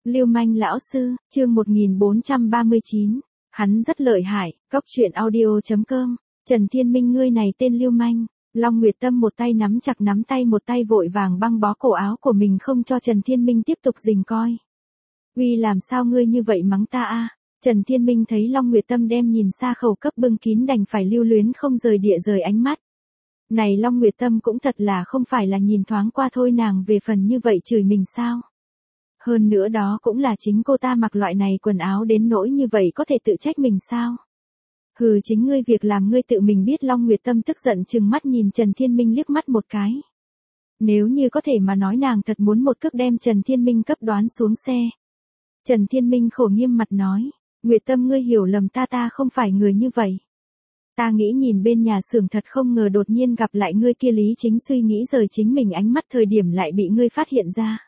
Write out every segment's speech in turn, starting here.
Lưu manh lão sư, chương 1439. Hắn rất lợi hại, cóc truyện audio.com. Trần Thiên Minh ngươi này tên lưu manh. Long Nguyệt Tâm một tay nắm chặt nắm tay, một tay vội vàng băng bó cổ áo của mình không cho Trần Thiên Minh tiếp tục rình coi. Uy, làm sao ngươi như vậy mắng ta a? Trần Thiên Minh thấy Long Nguyệt Tâm đem nhìn xa khẩu cấp bưng kín đành phải lưu luyến không rời địa rời ánh mắt. Này Long Nguyệt Tâm cũng thật là không phải là nhìn thoáng qua thôi nàng về phần như vậy chửi mình sao? Hơn nữa đó cũng là chính cô ta mặc loại này quần áo đến nỗi như vậy có thể tự trách mình sao? Hừ, chính ngươi việc làm ngươi tự mình biết. Long Nguyệt Tâm tức giận trừng mắt nhìn Trần Thiên Minh liếc mắt một cái. Nếu như có thể mà nói nàng thật muốn một cước đem Trần Thiên Minh cấp đoán xuống xe. Trần Thiên Minh khổ nghiêm mặt nói, Nguyệt Tâm ngươi hiểu lầm ta không phải người như vậy. Ta nghĩ nhìn bên nhà xưởng thật không ngờ đột nhiên gặp lại ngươi kia lý chính suy nghĩ rời chính mình ánh mắt thời điểm lại bị ngươi phát hiện ra.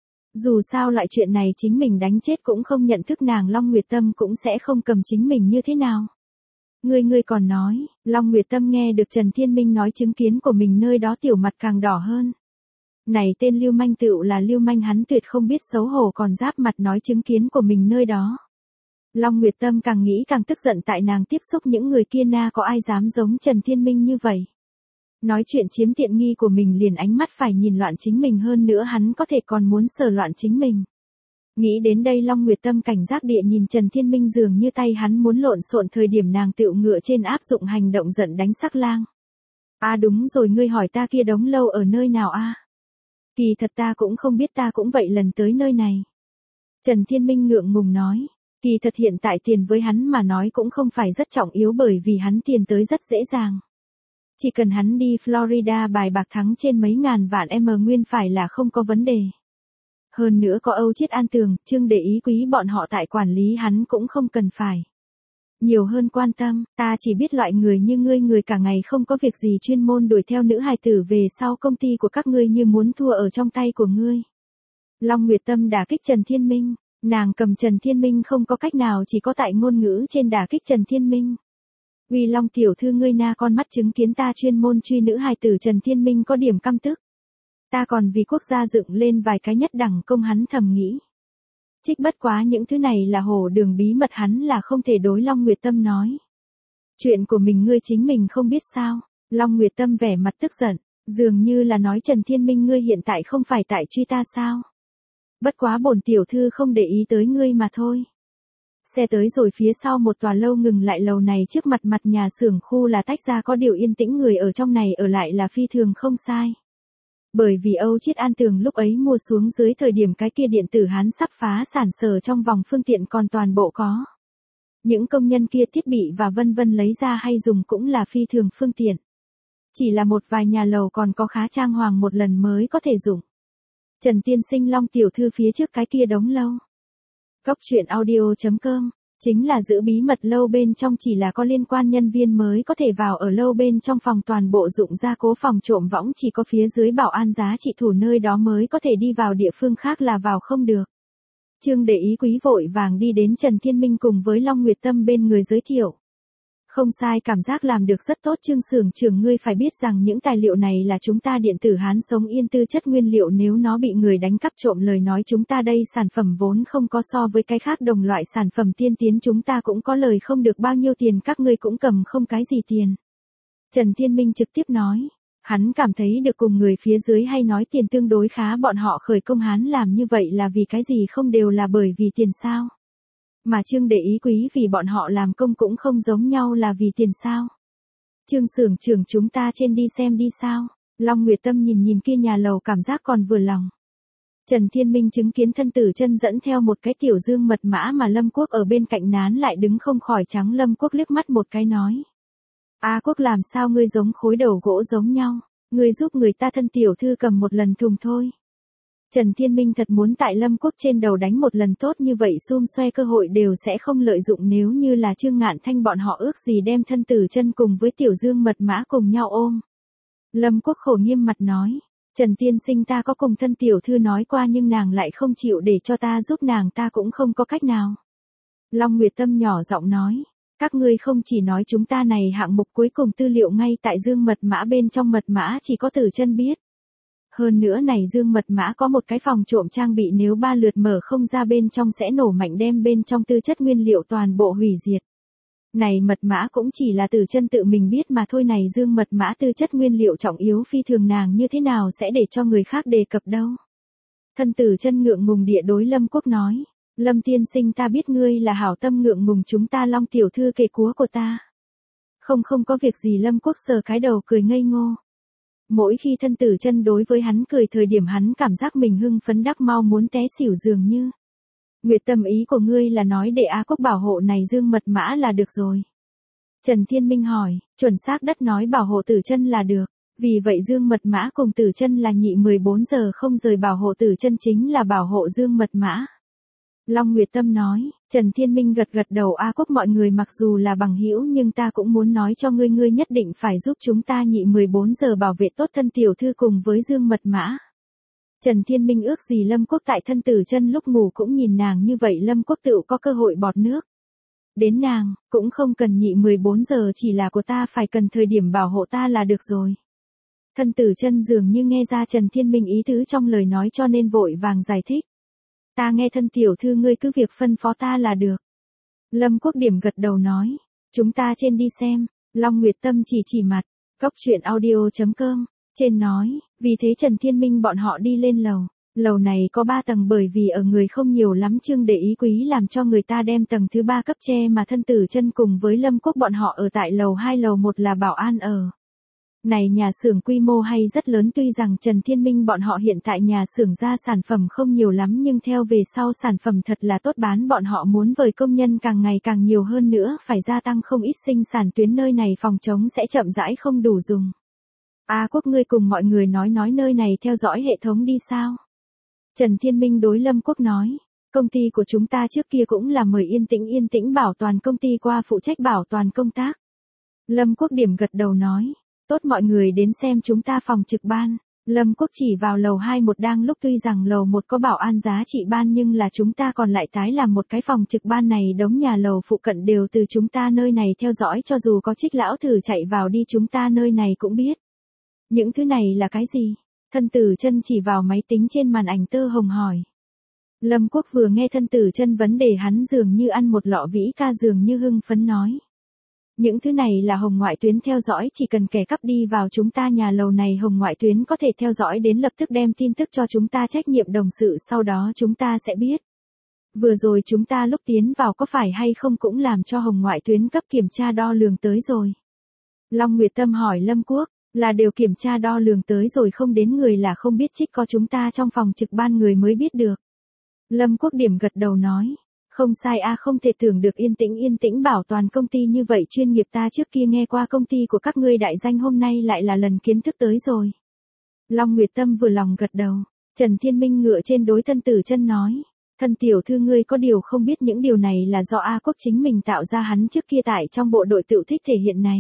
Dù sao loại chuyện này chính mình đánh chết cũng không nhận thức nàng Long Nguyệt Tâm cũng sẽ không cầm chính mình như thế nào. Ngươi còn nói, Long Nguyệt Tâm nghe được Trần Thiên Minh nói chứng kiến của mình nơi đó tiểu mặt càng đỏ hơn. Này tên lưu manh tựu là lưu manh, hắn tuyệt không biết xấu hổ còn giáp mặt nói chứng kiến của mình nơi đó. Long Nguyệt Tâm càng nghĩ càng tức giận, tại nàng tiếp xúc những người kia na có ai dám giống Trần Thiên Minh như vậy. Nói chuyện chiếm tiện nghi của mình liền ánh mắt phải nhìn loạn chính mình, hơn nữa hắn có thể còn muốn sờ loạn chính mình. Nghĩ đến đây Long Nguyệt Tâm cảnh giác địa nhìn Trần Thiên Minh, dường như tay hắn muốn lộn xộn thời điểm nàng tựu ngựa trên áp dụng hành động giận đánh sắc lang. À đúng rồi, ngươi hỏi ta kia đống lâu ở nơi nào a? Kỳ thật ta cũng không biết, ta cũng vậy lần tới nơi này. Trần Thiên Minh ngượng ngùng nói, kỳ thật hiện tại tiền với hắn mà nói cũng không phải rất trọng yếu bởi vì hắn tiền tới rất dễ dàng. Chỉ cần hắn đi Florida bài bạc thắng trên mấy ngàn vạn nguyên phải là không có vấn đề. Hơn nữa có Âu Chiết An Tường, Trương Để Ý Quý bọn họ tại quản lý, hắn cũng không cần phải nhiều hơn quan tâm. Ta chỉ biết loại người như ngươi, người cả ngày không có việc gì chuyên môn đuổi theo nữ hài tử, về sau công ty của các ngươi như muốn thua ở trong tay của ngươi. Long Nguyệt Tâm đả kích Trần Thiên Minh, nàng cầm Trần Thiên Minh không có cách nào, chỉ có tại ngôn ngữ trên đả kích Trần Thiên Minh. Uy Long tiểu thư, ngươi na con mắt chứng kiến ta chuyên môn truy nữ hài tử. Trần Thiên Minh có điểm căm tức. Ta còn vì quốc gia dựng lên vài cái nhất đẳng công, hắn thầm nghĩ. Trích bất quá những thứ này là hồ đường bí mật, hắn là không thể đối Long Nguyệt Tâm nói. Chuyện của mình ngươi chính mình không biết sao? Long Nguyệt Tâm vẻ mặt tức giận, dường như là nói Trần Thiên Minh ngươi hiện tại không phải tại truy ta sao? Bất quá bổn tiểu thư không để ý tới ngươi mà thôi. Xe tới rồi, phía sau một tòa lâu ngừng lại, lầu này trước mặt nhà xưởng khu là tách ra, có điều yên tĩnh, người ở trong này ở lại là phi thường không sai. Bởi vì Âu Chiết An Tường lúc ấy mua xuống dưới thời điểm cái kia điện tử hán sắp phá sản, sở trong vòng phương tiện còn toàn bộ có. Những công nhân kia thiết bị và vân vân lấy ra hay dùng cũng là phi thường phương tiện. Chỉ là một vài nhà lầu còn có khá trang hoàng một lần mới có thể dùng. Trần tiên sinh, Long tiểu thư phía trước cái kia đống lâu. Cóc truyện audio.com, chính là giữ bí mật lâu bên trong, chỉ là có liên quan nhân viên mới có thể vào ở lâu bên trong, phòng toàn bộ dụng gia cố phòng trộm võng chỉ có phía dưới bảo an giá trị thủ nơi đó mới có thể đi vào, địa phương khác là vào không được. Trương Để Ý Quý vội vàng đi đến Trần Thiên Minh cùng với Long Nguyệt Tâm bên người giới thiệu. Không sai, cảm giác làm được rất tốt. Trương xưởng trưởng, ngươi phải biết rằng những tài liệu này là chúng ta điện tử hán sống yên tư chất nguyên liệu, nếu nó bị người đánh cắp trộm lời nói, chúng ta đây sản phẩm vốn không có so với cái khác đồng loại sản phẩm tiên tiến, chúng ta cũng có lời không được bao nhiêu tiền, các ngươi cũng cầm không cái gì tiền. Trần Thiên Minh trực tiếp nói, hắn cảm thấy được cùng người phía dưới hay nói tiền tương đối khá, bọn họ khởi công hắn làm như vậy là vì cái gì, không đều là bởi vì tiền sao? Mà Trương Để Ý Quý vì bọn họ làm công cũng không giống nhau là vì tiền sao? Trương xưởng trưởng, chúng ta trên đi xem đi sao? Long Nguyệt Tâm nhìn kia nhà lầu cảm giác còn vừa lòng. Trần Thiên Minh chứng kiến thân tử chân dẫn theo một cái tiểu dương mật mã mà Lâm Quốc ở bên cạnh nán lại đứng không khỏi trắng Lâm Quốc liếc mắt một cái nói. A Quốc, làm sao ngươi giống khối đầu gỗ giống nhau? Ngươi giúp người ta thân tiểu thư cầm một lần thùng thôi. Trần Thiên Minh thật muốn tại Lâm Quốc trên đầu đánh một lần, tốt như vậy xum xoe cơ hội đều sẽ không lợi dụng, nếu như là Trương Ngạn Thanh bọn họ ước gì đem thân tử chân cùng với tiểu dương mật mã cùng nhau ôm. Lâm Quốc khổ nghiêm mặt nói, Trần tiên sinh, ta có cùng thân tiểu thư nói qua nhưng nàng lại không chịu để cho ta giúp nàng, ta cũng không có cách nào. Long Nguyệt Tâm nhỏ giọng nói, các ngươi không chỉ nói chúng ta này hạng mục cuối cùng tư liệu ngay tại dương mật mã bên trong, mật mã chỉ có tử chân biết. Hơn nữa này Dương Mật Mã có một cái phòng trộm trang bị nếu 3 lượt mở không ra bên trong sẽ nổ mạnh đem bên trong tư chất nguyên liệu toàn bộ hủy diệt. Này mật mã cũng chỉ là Tử Chân tự mình biết mà thôi, này Dương Mật Mã tư chất nguyên liệu trọng yếu phi thường nàng như thế nào sẽ để cho người khác đề cập đâu. Thân Tử Chân ngượng ngùng địa đối Lâm Quốc nói, Lâm tiên sinh ta biết ngươi là hảo tâm ngượng ngùng chúng ta Long tiểu thư kể cúa của ta. Không có việc gì Lâm Quốc sờ cái đầu cười ngây ngô. Mỗi khi Thân Tử Chân đối với hắn cười thời điểm hắn cảm giác mình hưng phấn đắc mau muốn té xỉu dường như. Nguyệt Tâm ý của ngươi là nói để Á Quốc bảo hộ này Dương Mật Mã là được rồi. Trần Thiên Minh hỏi, chuẩn xác đất nói bảo hộ Tử Chân là được. Vì vậy Dương Mật Mã cùng Tử Chân là nhị 14 giờ không rời bảo hộ Tử Chân chính là bảo hộ Dương Mật Mã. Long Nguyệt Tâm nói, Trần Thiên Minh gật gật đầu Á Quốc mọi người mặc dù là bằng hữu nhưng ta cũng muốn nói cho ngươi nhất định phải giúp chúng ta nhị 14 giờ bảo vệ tốt thân tiểu thư cùng với Dương Mật Mã. Trần Thiên Minh ước gì Lâm Quốc tại Thân Tử Chân lúc ngủ cũng nhìn nàng như vậy Lâm Quốc tự có cơ hội bọt nước. Đến nàng, cũng không cần nhị 14 giờ chỉ là của ta phải cần thời điểm bảo hộ ta là được rồi. Thân Tử Chân dường như nghe ra Trần Thiên Minh ý tứ trong lời nói cho nên vội vàng giải thích. Ta nghe thân tiểu thư ngươi cứ việc phân phó ta là được. Lâm Quốc điểm gật đầu nói. Chúng ta trên đi xem. Long Nguyệt Tâm chỉ mặt. Cốc truyện audio.com. Trên nói. Vì thế Trần Thiên Minh bọn họ đi lên lầu. Lầu này có 3 tầng bởi vì ở người không nhiều lắm Trương để ý quý làm cho người ta đem tầng thứ 3 cấp che mà Thân Tử Chân cùng với Lâm Quốc bọn họ ở tại lầu 2 lầu 1 là bảo an ở. Này nhà xưởng quy mô hay rất lớn tuy rằng Trần Thiên Minh bọn họ hiện tại nhà xưởng ra sản phẩm không nhiều lắm nhưng theo về sau sản phẩm thật là tốt bán bọn họ muốn với công nhân càng ngày càng nhiều hơn nữa phải gia tăng không ít sinh sản tuyến nơi này phòng chống sẽ chậm rãi không đủ dùng. Quốc ngươi cùng mọi người nói nơi này theo dõi hệ thống đi sao? Trần Thiên Minh đối Lâm Quốc nói, công ty của chúng ta trước kia cũng là mời yên tĩnh bảo toàn công ty qua phụ trách bảo toàn công tác. Lâm Quốc điểm gật đầu nói. Tốt mọi người đến xem chúng ta phòng trực ban. Lâm Quốc chỉ vào lầu 2 một đang lúc tuy rằng lầu 1 có bảo an giá trị ban nhưng là chúng ta còn lại tái làm một cái phòng trực ban này đống nhà lầu phụ cận đều từ chúng ta nơi này theo dõi cho dù có Trích lão thử chạy vào đi chúng ta nơi này cũng biết. Những thứ này là cái gì? Thân Tử Chân chỉ vào máy tính trên màn ảnh tơ hồng hỏi. Lâm Quốc vừa nghe Thân Tử Chân vấn đề hắn dường như ăn một lọ vĩ ca dường như hưng phấn nói. Những thứ này là hồng ngoại tuyến theo dõi chỉ cần kẻ cắp đi vào chúng ta nhà lầu này hồng ngoại tuyến có thể theo dõi đến lập tức đem tin tức cho chúng ta trách nhiệm đồng sự sau đó chúng ta sẽ biết. Vừa rồi chúng ta lúc tiến vào có phải hay không cũng làm cho hồng ngoại tuyến cấp kiểm tra đo lường tới rồi. Long Nguyệt Tâm hỏi Lâm Quốc, là đều kiểm tra đo lường tới rồi không đến người là không biết trích có chúng ta trong phòng trực ban người mới biết được. Lâm Quốc điểm gật đầu nói. Không sai không thể tưởng được yên tĩnh bảo toàn công ty như vậy chuyên nghiệp ta trước kia nghe qua công ty của các ngươi đại danh hôm nay lại là lần kiến thức tới rồi. Long Nguyệt Tâm vừa lòng gật đầu, Trần Thiên Minh ngựa trên đối Thân Tử Chân nói, thân tiểu thư ngươi có điều không biết những điều này là do Quốc chính mình tạo ra hắn trước kia tại trong bộ đội tự thích thể hiện này.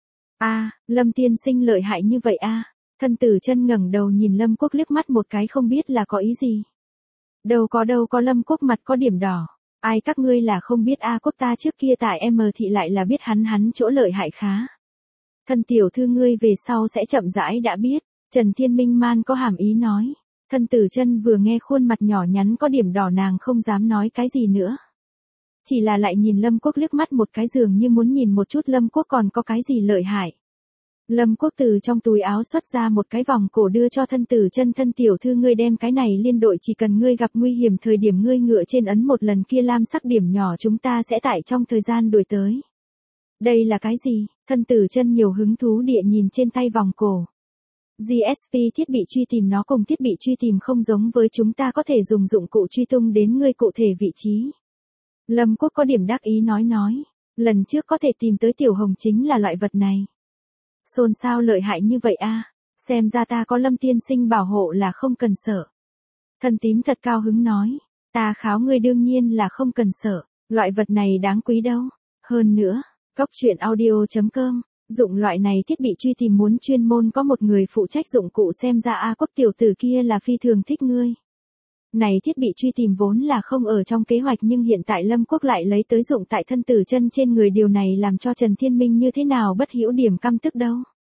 Lâm tiên sinh lợi hại như vậy Thân Tử Chân ngẩng đầu nhìn Lâm Quốc liếc mắt một cái không biết là có ý gì. Đâu có Lâm Quốc mặt có điểm đỏ. Ai các ngươi là không biết Quốc ta trước kia tại M thị lại là biết hắn chỗ lợi hại khá. Thân tiểu thư ngươi về sau sẽ chậm rãi đã biết, Trần Thiên Minh man có hàm ý nói. Thân Tử Chân vừa nghe khuôn mặt nhỏ nhắn có điểm đỏ nàng không dám nói cái gì nữa. Chỉ là lại nhìn Lâm Quốc liếc mắt một cái dường như muốn nhìn một chút Lâm Quốc còn có cái gì lợi hại. Lâm Quốc từ trong túi áo xuất ra một cái vòng cổ đưa cho Thân Tử Chân thân tiểu thư ngươi đem cái này liên đội chỉ cần ngươi gặp nguy hiểm thời điểm ngươi ngựa trên ấn một lần kia lam sắc điểm nhỏ chúng ta sẽ tại trong thời gian đuổi tới. Đây là cái gì? Thân Tử Chân nhiều hứng thú địa nhìn trên tay vòng cổ. GSP thiết bị truy tìm nó cùng thiết bị truy tìm không giống với chúng ta có thể dùng dụng cụ truy tung đến ngươi cụ thể vị trí. Lâm Quốc có điểm đắc ý nói. Lần trước có thể tìm tới Tiểu Hồng chính là loại vật này. Xôn xao lợi hại như vậy xem ra ta có Lâm tiên sinh bảo hộ là không cần sợ. Thân tím thật cao hứng nói, ta kháo ngươi đương nhiên là không cần sợ, loại vật này đáng quý đâu. Hơn nữa, cốc truyện audio.com, dụng loại này thiết bị truy tìm muốn chuyên môn có một người phụ trách dụng cụ xem ra Quốc tiểu tử kia là phi thường thích ngươi. Này thiết bị truy tìm vốn là không ở trong kế hoạch nhưng hiện tại Lâm Quốc lại lấy tới dụng tại Thân Tử Chân trên người điều này làm cho Trần Thiên Minh như thế nào bất hiểu điểm căm tức đâu.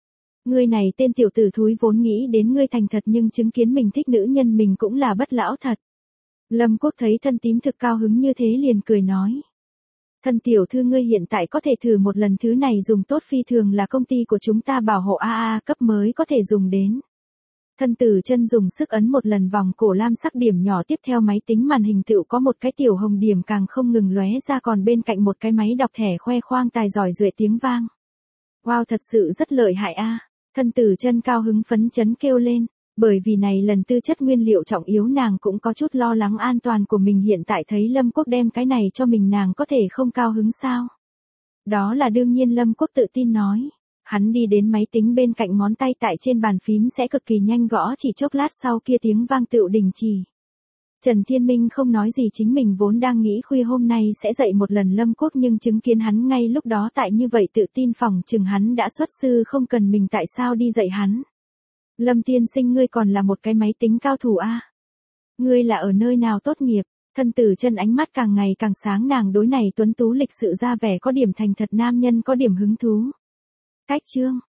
Ngươi này tên tiểu tử thúi vốn nghĩ đến ngươi thành thật nhưng chứng kiến mình thích nữ nhân mình cũng là bất lão thật. Lâm Quốc thấy thân tím thực cao hứng như thế liền cười nói. Thân tiểu thư ngươi hiện tại có thể thử một lần, thứ này dùng tốt phi thường, là công ty của chúng ta bảo hộ AA cấp mới có thể dùng đến. Thân Tử Chân dùng sức ấn một lần vòng cổ lam sắc điểm nhỏ, tiếp theo máy tính màn hình tựu có một cái tiểu hồng điểm càng không ngừng lóe ra, còn bên cạnh một cái máy đọc thẻ khoe khoang tài giỏi duệ tiếng vang. Wow, thật sự rất lợi hại a. Thân Tử Chân cao hứng phấn chấn kêu lên, bởi vì này lần tư chất nguyên liệu trọng yếu nàng cũng có chút lo lắng an toàn của mình, hiện tại thấy Lâm Quốc đem cái này cho mình nàng có thể không cao hứng sao? Đó là đương nhiên, Lâm Quốc tự tin nói. Hắn đi đến máy tính bên cạnh, ngón tay tại trên bàn phím sẽ cực kỳ nhanh gõ, chỉ chốc lát sau kia tiếng vang tựu đình chỉ. Trần Thiên Minh không nói gì, chính mình vốn đang nghĩ khuya hôm nay sẽ dạy một lần Lâm Quốc, nhưng chứng kiến hắn ngay lúc đó tại như vậy tự tin, phỏng chừng hắn đã xuất sư không cần mình tại sao đi dạy hắn. Lâm tiên sinh, ngươi còn là một cái máy tính cao thủ a. Ngươi là ở nơi nào tốt nghiệp? Thân Tử Chân ánh mắt càng ngày càng sáng, nàng đối này tuấn tú lịch sự ra vẻ có điểm thành thật nam nhân có điểm hứng thú. Cách chương